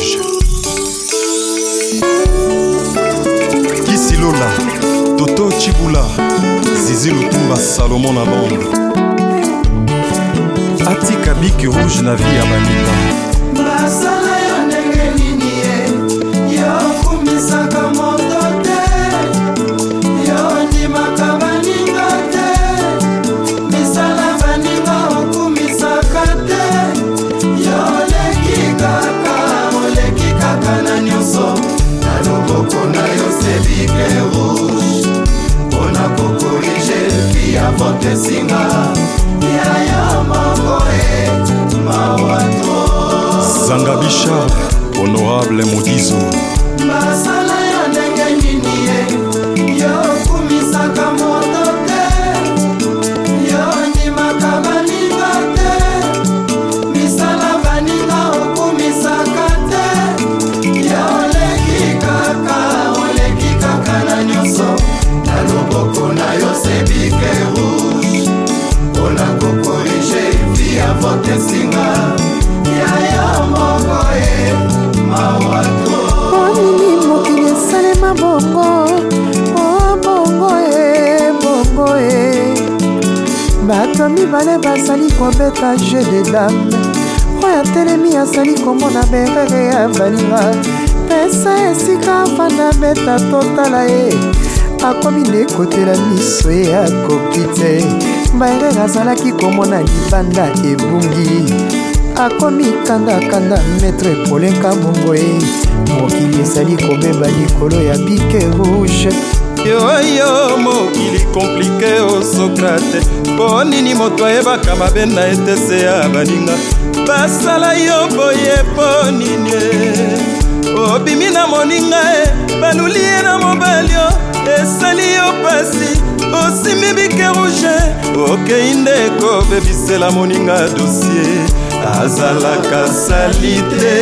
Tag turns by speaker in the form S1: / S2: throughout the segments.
S1: rouge. Kisilola, Toto Chibula, Zizi Lutumba, Salomon na bande. Atika Biki rouge na vie ya Baninga.
S2: Basala yo ndenge nini ye, yo kumisaka moto te, yo ndimaka baninga te, misala baninga okumisaka te, yo leki kaka na nyonso, na loboko na yo sebike rouge, pona kokorije kia vote singa, ya yo moko mawato.
S1: Zanga Bichard, honorable Modizo.
S2: Basala yo ndenge nini ye, yo kumisaka moto te, yo ndimaka baninga te, misala baninga okumisaka te, yo oleki kaka na nyonso, na loboko na yo sebike rouge, pona kokorije via vote singa,
S3: onini mokili esalema bongo, bongo bongo bato mibale bazali kobeta jeu de dame, oyo atelemi azali komona berere ya baninga, pesa esika afanda beta totala ye, akomi nekotela miso ye akoki te, berere azalaki komona libanda ebungi, akomi kanda maître polenka bongo ye, mokili ezali kobeba likolo ya bike rouge.
S1: Yoyo mokili komplike o Sokrate, po nini moto ayebaka mabe na etese ya baninga, basala yo boye po nini obimi na moninga baluli ye na mobali yo, esali yo pasi osimi bike rouge, okei nde kobebisela moninga dossier, azalaka salite,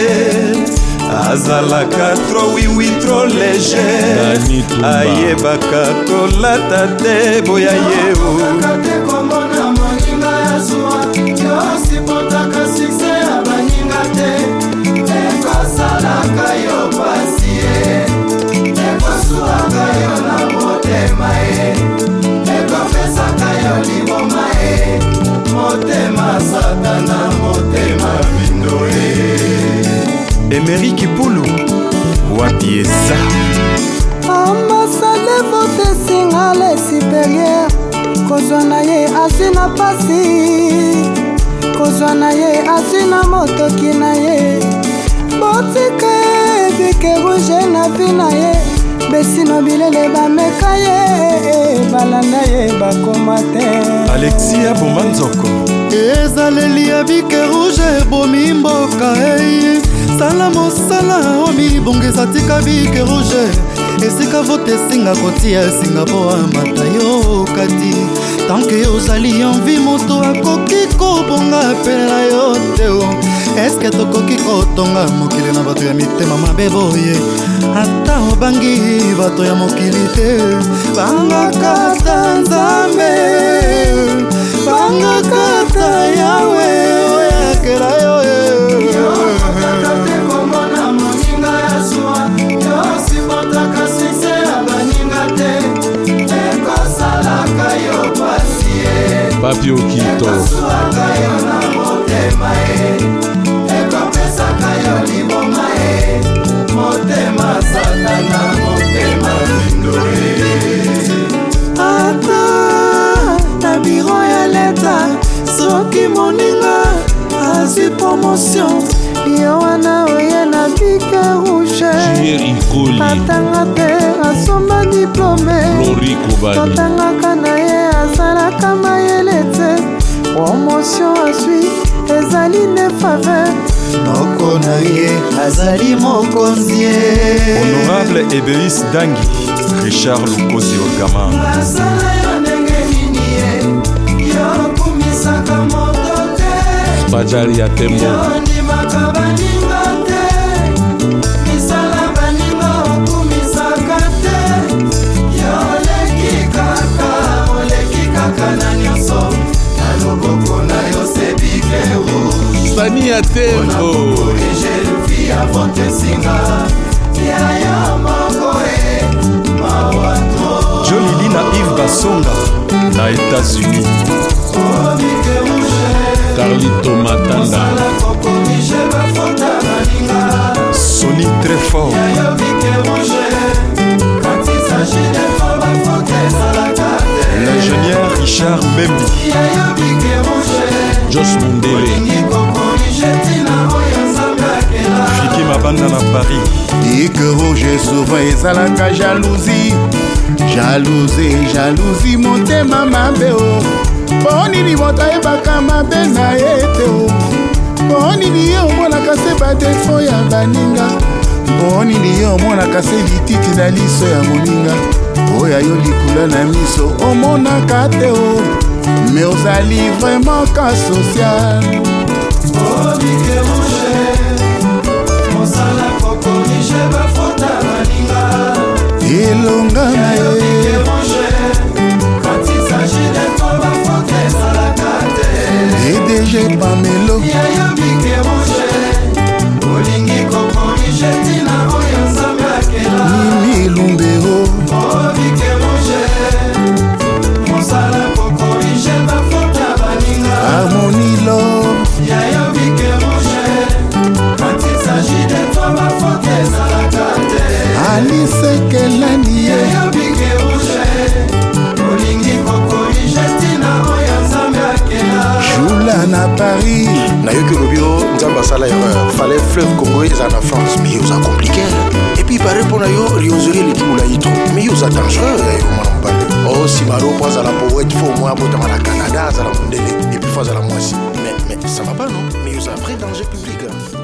S1: azalaka tro wiwi tro léger, ayebaka kolata te boya yeo
S2: kate komona moninga ya zuwa, yo sipotaka sukse ya baninga te, ekosalaka yo pasi ye, ekosuwaka yo na motema ye, ekopesaka yo liboma ye, motema satana motema bindo ye.
S1: Emery Kipulu, wapi eza
S3: ambasade vote singale supérieur, kozwa na ye azwi na pasi, kozwa na ye azwi na motoki na ye, botika ye bike rouge na vi na ye, besino bilele bameka ye, balanda ye bakoma te.
S1: Alexia Bomanzoko,
S4: ezaleli ya bike rouge ebomi mboka ei, sala mosala omibongisa tika bike rouge, esika vote esinga kotia esinga po amata yo kati, tanke ozali envi moto akoki kobonga pele na yo teo, eske tokoki kotonga mokili na bato ya mitema mabe boye, ata obangi bato ya mokili te, bangakata nzambe, bangakata yawe oyakela yo
S2: komona moninga ya zuwa, yo sipotaka sukse ya baninga te, ekosalaka yo pasi ye,
S1: Papi Okito,
S2: ekosuwaka yo na motema ye, ekopesaka yo liboma ye, motema satana motema bindo ye.
S3: Ata na biro ya leta, soki moninga azwi promotion, yo wana oye na bike rouge, atanga te asomba diplome, totangaka na ye azalaka mayele te, promotion azwi ezali ne faveur,
S4: moko na ye azali mokonzi.
S1: honorable Ebeis Dangi, Richard Lukozi Ogama.
S2: Basala yo ndenge nini ye, yo kumisaka moto te,
S1: Bajari ya Tembo,
S2: yo ndimaka baninga te, misala baninga okumisaka te, yo oleki kaka na nyonso, na loboko na yo sebike rouge,
S1: Bani ya Tembo,
S2: ya vote singa yaya makoe mawato
S1: Jolili na Yves Basonga na États-Unis.
S5: Carlito Matanda
S1: Sony très fort. L'ingénieur Richard Bembi.
S5: Jos Mundele
S1: Fiki Mabanda na Paris.
S6: Ike Roger souvent ezalaka jalousie jalousie motema mabe o mpo nini moto ayebaka mabe na ye te o mpo nini ye omonaka se badefo ya baninga mpo nini ye omonaka se lititi na liso ya moninga oyo yo likula na miso omonaka te o mais ozali vraiment ka social elonga na ye EDG Pamelo Mimi Lumbero Harmonie Love Alice Kelani Jula na Paris
S7: nayoki lobio nzambe asala erreur fallait fleuve Congo eza na France mais yoza compliqué et puis pare mpona yo riozoli eleki molai trop mais yoza dangereux omwana mobale o nsima alo mpo azala poète fo mwa abotama na Canada azala mondele et puis fo azala mwasi mais ça va pas non mais yoza vrai danger public